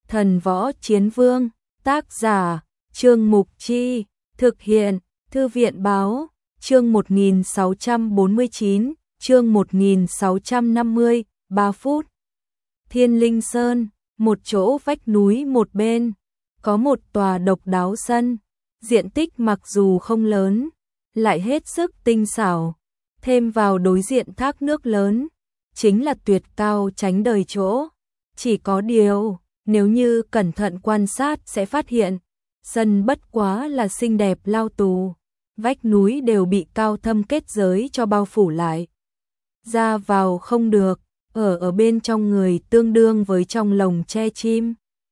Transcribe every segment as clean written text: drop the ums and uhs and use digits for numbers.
Thần Võ Chiến Vương, tác giả, Trương Mục Chi, thực hiện, Thư viện Báo, chương 1649, chương 1650, 3 phút. Thiên Linh Sơn, một chỗ vách núi một bên, có một tòa độc đáo sân, diện tích mặc dù không lớn, lại hết sức tinh xảo, thêm vào đối diện thác nước lớn, chính là tuyệt cao tránh đời chỗ. Chỉ có điều, nếu như cẩn thận quan sát sẽ phát hiện, sân bất quá là xinh đẹp lao tù, vách núi đều bị cao thâm kết giới cho bao phủ lại. Ra vào không được, ở bên trong người tương đương với trong lồng tre chim.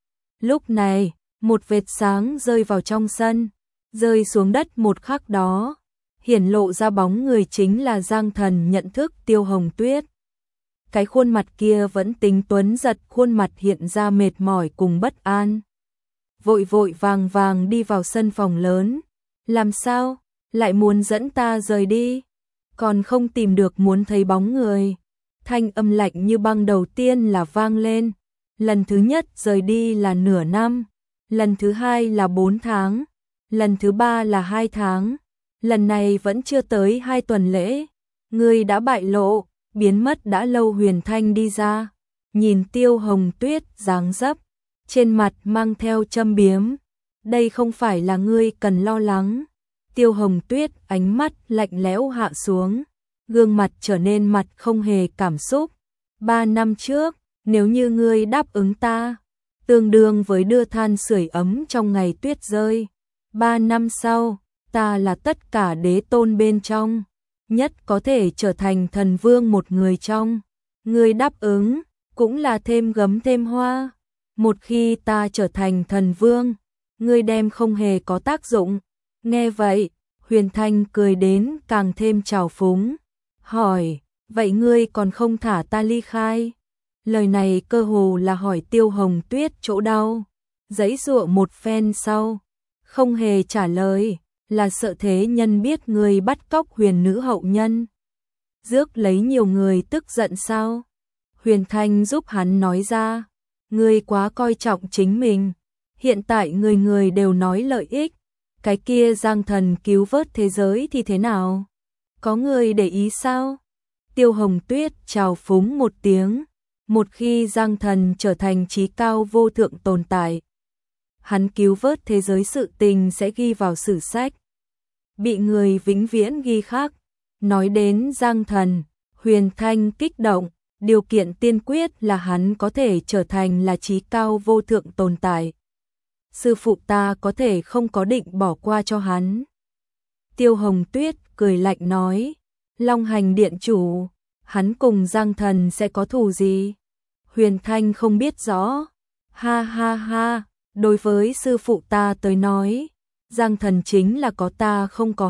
Lúc này, một vệt sáng rơi vào trong sân, rơi xuống đất một khắc đó, hiển lộ ra bóng người chính là Giang Thần nhận thức Tiêu Hồng Tuyết. Cái khuôn mặt kia vẫn tính tuấn giật, khuôn mặt hiện ra mệt mỏi cùng bất an. Vội vội vàng vàng đi vào sân phòng lớn. Làm sao? Lại muốn dẫn ta rời đi? Còn không tìm được muốn thấy bóng người. Thanh âm lạnh như băng đầu tiên là vang lên. Lần thứ nhất rời đi là nửa năm. Lần thứ hai là 4 tháng. Lần thứ ba là 2 tháng. Lần này vẫn chưa tới 2 tuần lễ. Ngươi đã bại lộ. Biến mất đã lâu. Huyền Thanh đi ra, nhìn Tiêu Hồng Tuyết dáng dấp, trên mặt mang theo châm biếm. Đây không phải là ngươi cần lo lắng. Tiêu Hồng Tuyết ánh mắt lạnh lẽo hạ xuống, gương mặt trở nên mặt không hề cảm xúc. 3 năm trước, nếu như ngươi đáp ứng ta, tương đương với đưa than sưởi ấm trong ngày tuyết rơi. 3 năm sau, ta là tất cả đế tôn bên trong, nhất có thể trở thành thần vương một người trong. Ngươi đáp ứng, cũng là thêm gấm thêm hoa. Một khi ta trở thành thần vương, ngươi đem không hề có tác dụng. Nghe vậy, Huyền Thanh cười đến càng thêm trào phúng, hỏi, vậy ngươi còn không thả ta ly khai? Lời này cơ hồ là hỏi Tiêu Hồng Tuyết chỗ đau, giãy giụa một phen sau, không hề trả lời, là sợ thế nhân biết ngươi bắt cóc huyền nữ hậu nhân, rước lấy nhiều người tức giận sao? Huyền Thanh giúp hắn nói ra, ngươi quá coi trọng chính mình, hiện tại người người đều nói lợi ích, cái kia Giang Thần cứu vớt thế giới thì thế nào? Có người để ý sao? Tiêu Hồng Tuyết trào phúng một tiếng, một khi Giang Thần trở thành chí cao vô thượng tồn tại, hắn cứu vớt thế giới sự tình sẽ ghi vào sử sách, bị người vĩnh viễn ghi khắc. Nói đến Giang Thần, Huyền Thanh kích động, điều kiện tiên quyết là hắn có thể trở thành là chí cao vô thượng tồn tại. Sư phụ ta có thể không có định bỏ qua cho hắn. Tiêu Hồng Tuyết cười lạnh nói, Long Hành điện chủ, hắn cùng Giang Thần sẽ có thù gì? Huyền Thanh không biết rõ. Ha ha ha, đối với sư phụ ta tới nói, Giang Thần chính là có ta không có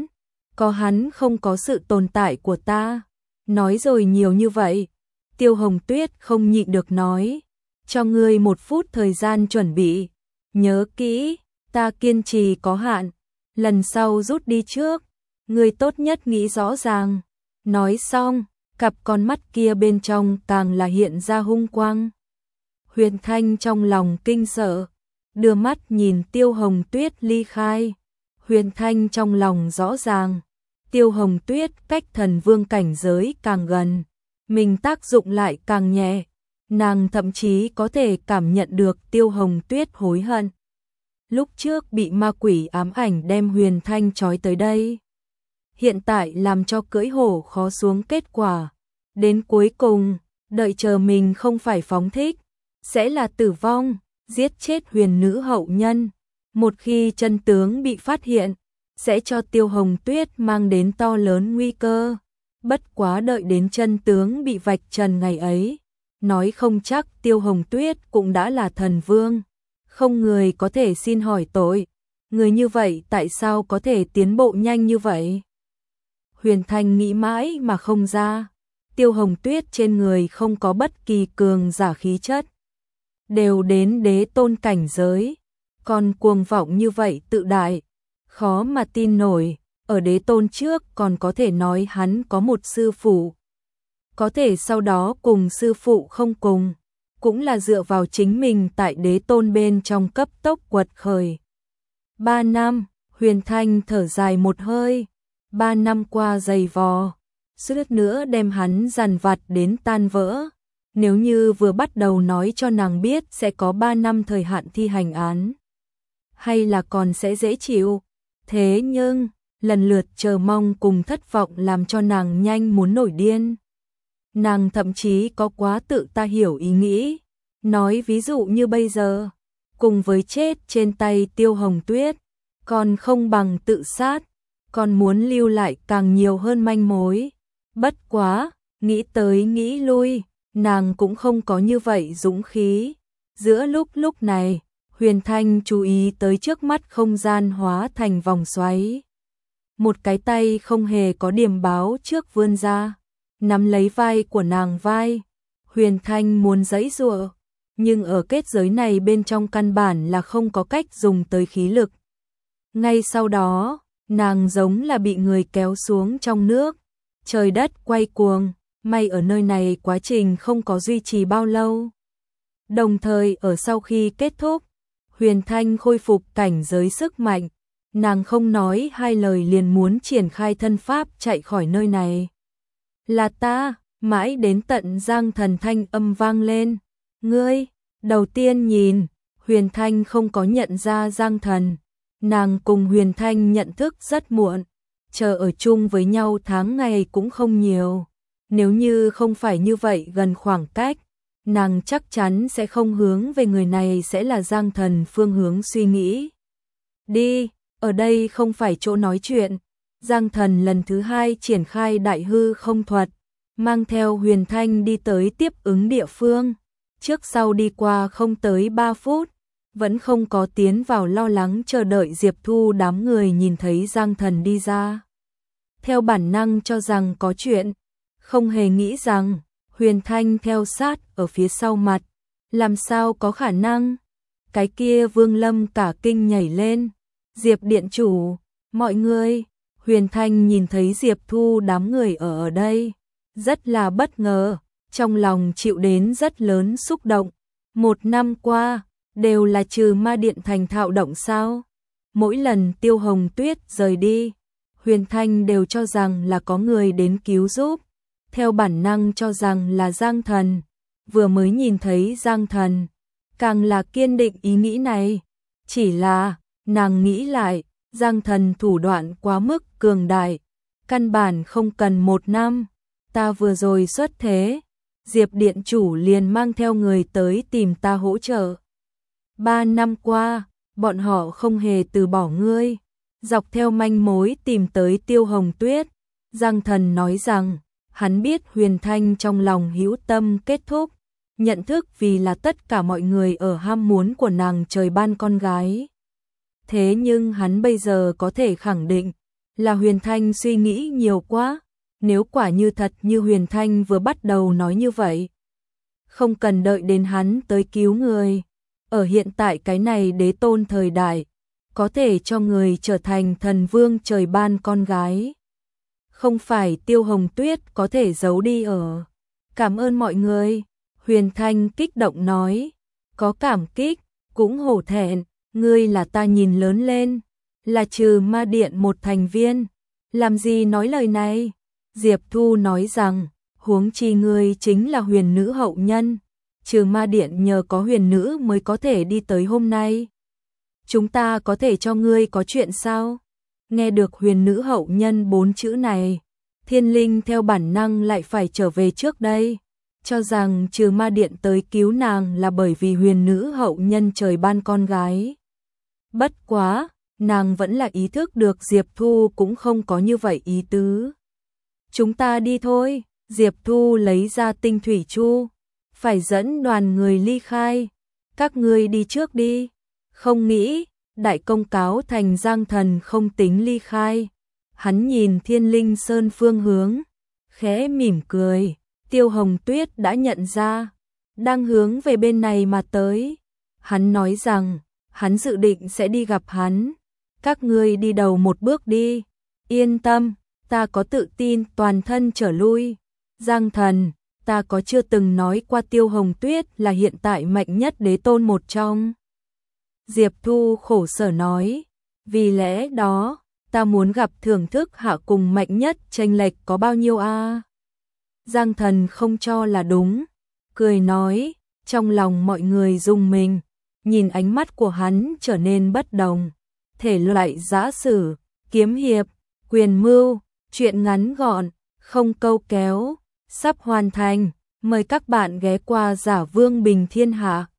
hắn không có sự tồn tại của ta. Nói rồi nhiều như vậy, Tiêu Hồng Tuyết không nhịn được nói, cho ngươi 1 phút thời gian chuẩn bị. Nhớ kỹ, ta kiên trì có hạn, lần sau rút đi trước, ngươi tốt nhất nghĩ rõ ràng. Nói xong, cặp con mắt kia bên trong càng là hiện ra hung quang. Huyền Thanh trong lòng kinh sợ, đưa mắt nhìn Tiêu Hồng Tuyết ly khai. Huyền Thanh trong lòng rõ ràng, Tiêu Hồng Tuyết cách thần vương cảnh giới càng gần, mình tác dụng lại càng nhẹ. Nàng thậm chí có thể cảm nhận được Tiêu Hồng Tuyết hối hận. Lúc trước bị ma quỷ ám ảnh đem Huyền Thanh trói tới đây. Hiện tại làm cho cưỡi hổ khó xuống kết quả. Đến cuối cùng, đợi chờ mình không phải phóng thích, sẽ là tử vong, giết chết huyền nữ hậu nhân. Một khi chân tướng bị phát hiện, sẽ cho Tiêu Hồng Tuyết mang đến to lớn nguy cơ. Bất quá đợi đến chân tướng bị vạch trần ngày ấy, nói không chắc Tiêu Hồng Tuyết cũng đã là thần vương, không người có thể xin hỏi tội. Người như vậy tại sao có thể tiến bộ nhanh như vậy? Huyền Thanh nghĩ mãi mà không ra. Tiêu Hồng Tuyết trên người không có bất kỳ cường giả khí chất, đều đến đế tôn cảnh giới, còn cuồng vọng như vậy tự đại, khó mà tin nổi. Ở đế tôn trước còn có thể nói hắn có một sư phụ, có thể sau đó cùng sư phụ không cùng, cũng là dựa vào chính mình tại đế tôn bên trong cấp tốc quật khởi. 3 năm, Huyền Thanh thở dài một hơi, 3 năm qua dày vò, suýt nữa đem hắn dằn vặt đến tan vỡ. Nếu như vừa bắt đầu nói cho nàng biết sẽ có 3 năm thời hạn thi hành án, hay là còn sẽ dễ chịu. Thế nhưng, lần lượt chờ mong cùng thất vọng làm cho nàng nhanh muốn nổi điên. Nàng thậm chí có quá tự ta hiểu ý nghĩ, nói ví dụ như bây giờ, cùng với chết trên tay Tiêu Hồng Tuyết, còn không bằng tự sát, còn muốn lưu lại càng nhiều hơn manh mối. Bất quá, nghĩ tới nghĩ lui, nàng cũng không có như vậy dũng khí. Giữa lúc này, Huyền Thanh chú ý tới trước mắt không gian hóa thành vòng xoáy. Một cái tay không hề có điểm báo trước vươn ra, nắm lấy vai của nàng vai. Huyền Thanh muốn giãy giụa, nhưng ở kết giới này bên trong căn bản là không có cách dùng tới khí lực. Ngay sau đó, nàng giống là bị người kéo xuống trong nước, trời đất quay cuồng, may ở nơi này quá trình không có duy trì bao lâu. Đồng thời ở sau khi kết thúc, Huyền Thanh khôi phục cảnh giới sức mạnh, nàng không nói hai lời liền muốn triển khai thân pháp chạy khỏi nơi này. Là ta, mãi đến tận Giang Thần thanh âm vang lên. Ngươi, đầu tiên nhìn, Huyền Thanh không có nhận ra Giang Thần. Nàng cùng Huyền Thanh nhận thức rất muộn, chờ ở chung với nhau tháng ngày cũng không nhiều. Nếu như không phải như vậy gần khoảng cách, nàng chắc chắn sẽ không hướng về người này sẽ là Giang Thần phương hướng suy nghĩ. Đi, ở đây không phải chỗ nói chuyện. Giang Thần lần thứ hai triển khai đại hư không thuật, mang theo Huyền Thanh đi tới tiếp ứng địa phương. Trước sau đi qua không tới 3 phút, vẫn không có tiến vào lo lắng chờ đợi Diệp Thu đám người nhìn thấy Giang Thần đi ra. Theo bản năng cho rằng có chuyện, không hề nghĩ rằng Huyền Thanh theo sát ở phía sau mặt. Làm sao có khả năng? Cái kia Vương Lâm cả kinh nhảy lên. Diệp điện chủ, mọi người. Huyền Thanh nhìn thấy Diệp Thu đám người ở đây, rất là bất ngờ, trong lòng chịu đến rất lớn xúc động. 1 năm qua, đều là trừ ma điện thành thạo động sao? Mỗi lần Tiêu Hồng Tuyết rời đi, Huyền Thanh đều cho rằng là có người đến cứu giúp, theo bản năng cho rằng là Giang Thần. Vừa mới nhìn thấy Giang Thần, càng là kiên định ý nghĩ này. Chỉ là, nàng nghĩ lại, Giang Thần thủ đoạn quá mức cường đại, căn bản không cần 1 năm. Ta vừa rồi xuất thế, Diệp điện chủ liền mang theo người tới tìm ta hỗ trợ. 3 năm qua, bọn họ không hề từ bỏ ngươi, dọc theo manh mối tìm tới Tiêu Hồng Tuyết. Giang Thần nói rằng, hắn biết Huyền Thanh trong lòng hữu tâm kết thúc, nhận thức vì là tất cả mọi người ở ham muốn của nàng trời ban con gái. Thế nhưng hắn bây giờ có thể khẳng định là Huyền Thanh suy nghĩ nhiều quá. Nếu quả như thật như Huyền Thanh vừa bắt đầu nói như vậy, không cần đợi đến hắn tới cứu người. Ở hiện tại cái này đế tôn thời đại, có thể cho người trở thành thần vương trời ban con gái. Không phải Tiêu Hồng Tuyết có thể giấu đi ở. Cảm ơn mọi người. Huyền Thanh kích động nói. Có cảm kích, cũng hổ thẹn. Ngươi là ta nhìn lớn lên, là trừ ma điện một thành viên. Làm gì nói lời này? Diệp Thu nói rằng, huống chi ngươi chính là huyền nữ hậu nhân. Trừ ma điện nhờ có huyền nữ mới có thể đi tới hôm nay. Chúng ta có thể cho ngươi có chuyện sao? Nghe được huyền nữ hậu nhân 4 chữ này, Thiên Linh theo bản năng lại phải trở về trước đây, cho rằng trừ ma điện tới cứu nàng là bởi vì huyền nữ hậu nhân trời ban con gái. Bất quá, nàng vẫn là ý thức được Diệp Thu cũng không có như vậy ý tứ. Chúng ta đi thôi. Diệp Thu lấy ra tinh thủy chu, phải dẫn đoàn người ly khai. Các ngươi đi trước đi. Không nghĩ, đại công cáo thành Giang Thần không tính ly khai. Hắn nhìn Thiên Linh Sơn phương hướng, khẽ mỉm cười. Tiêu Hồng Tuyết đã nhận ra, đang hướng về bên này mà tới. Hắn nói rằng, hắn dự định sẽ đi gặp hắn. Các ngươi đi đầu một bước đi. Yên tâm, ta có tự tin toàn thân trở lui. Giang Thần, ta có chưa từng nói qua Tiêu Hồng Tuyết là hiện tại mạnh nhất đế tôn một trong. Diệp Thu khổ sở nói, vì lẽ đó, ta muốn gặp thưởng thức hạ cùng mạnh nhất chênh lệch có bao nhiêu a? Giang Thần không cho là đúng, cười nói, trong lòng mọi người rung mình, nhìn ánh mắt của hắn trở nên bất đồng, thể loại giã sử, kiếm hiệp, quyền mưu, truyện ngắn gọn, không câu kéo, sắp hoàn thành, mời các bạn ghé qua Giả Vương Bình Thiên Hạ.